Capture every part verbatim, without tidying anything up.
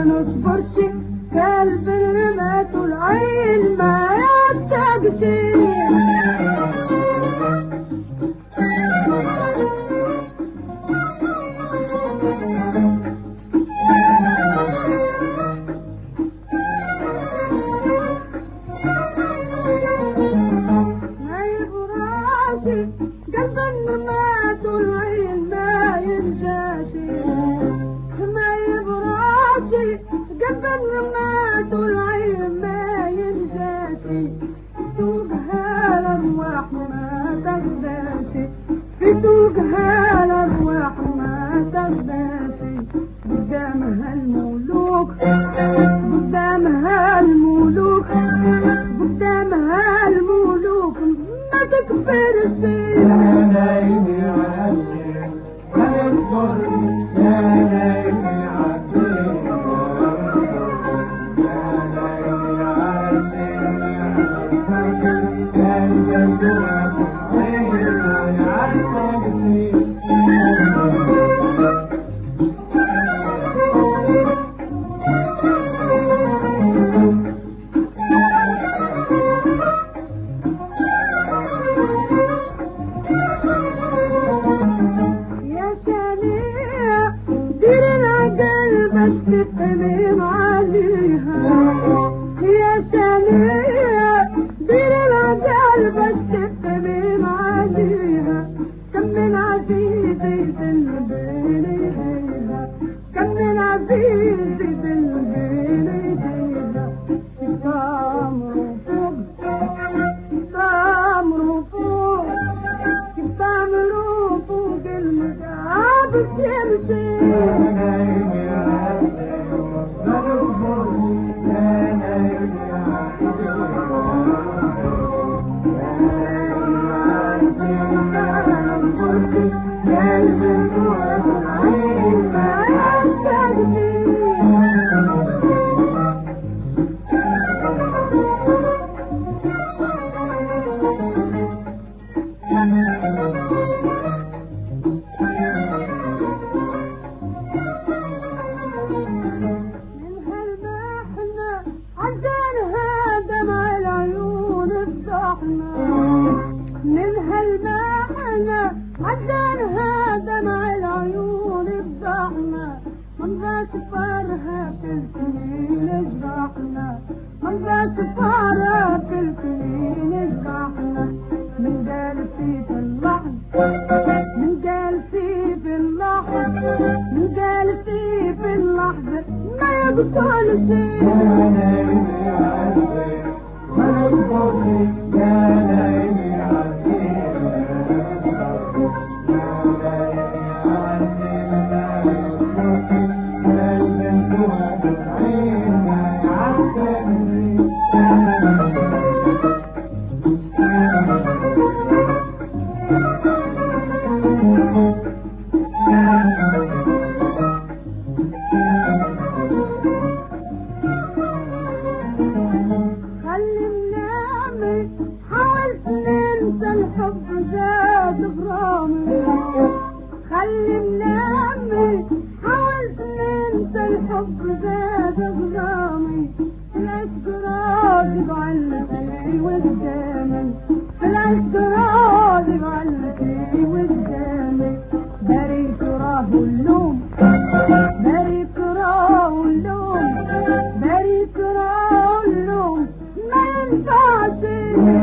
نصبرش قلب رمات العين ما يبتدش قلب الرمات العين ما ينجاشي ما يبراشي قلب الرمات العين ما ينجاشي فتوقها الارواح ما تغداشي فتوقها الارواح ما تغداشي قدامها الملوك قدامها الملوك قدامها الملوك ما تكفرش يا نايمي على الشيء ما يصبر يا نايمي على الشيء يا نايمي على الشيء كان جنبك غير عارفك تتقلب عليها يا سنية دير العجال بس تتقلب عليها كم من عزيز يدل بين ايديها كم من عزيز يدل بين ايديها تامر فوق تامر فوق تامر فوق المجاب الشمسي من هالمحنة عدنها دمع العيون الضحمة من بسفرها في السنين الزحمة من بسفرها في السنين الزحمة من جالسي في اللحظة من جالسي في اللحظة من جالسي في اللحظة ما يبطل شيء يا نايمي عالبيت ما يبطل شيء يا نايمي الحب زاد غرامي خلي منامي حاولت ننسى الحب زاد غرامي العشق راضي بعلتي قدامي العشق راضي بعلتي قدامي بريت راه اللوم بريت راه اللوم بريت راه اللوم ما ينفعش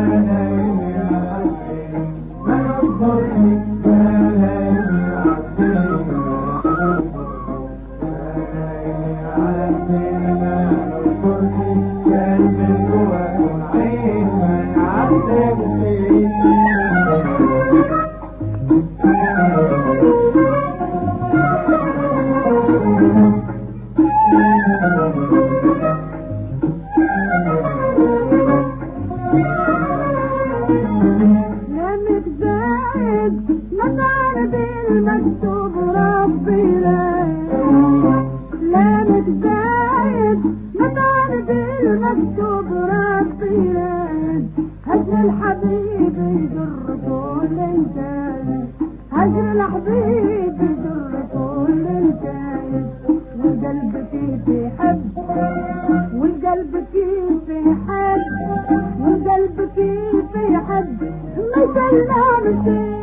المكتوب ربي لا لا متزايد مطالب المكتوب ربي لا هجر الحبيب يضر كل انسان هجر الحبيب يضر كل انسان والقلب فيه يحب والقلب كيف يحب والقلب كيف يحب مثلنا مثل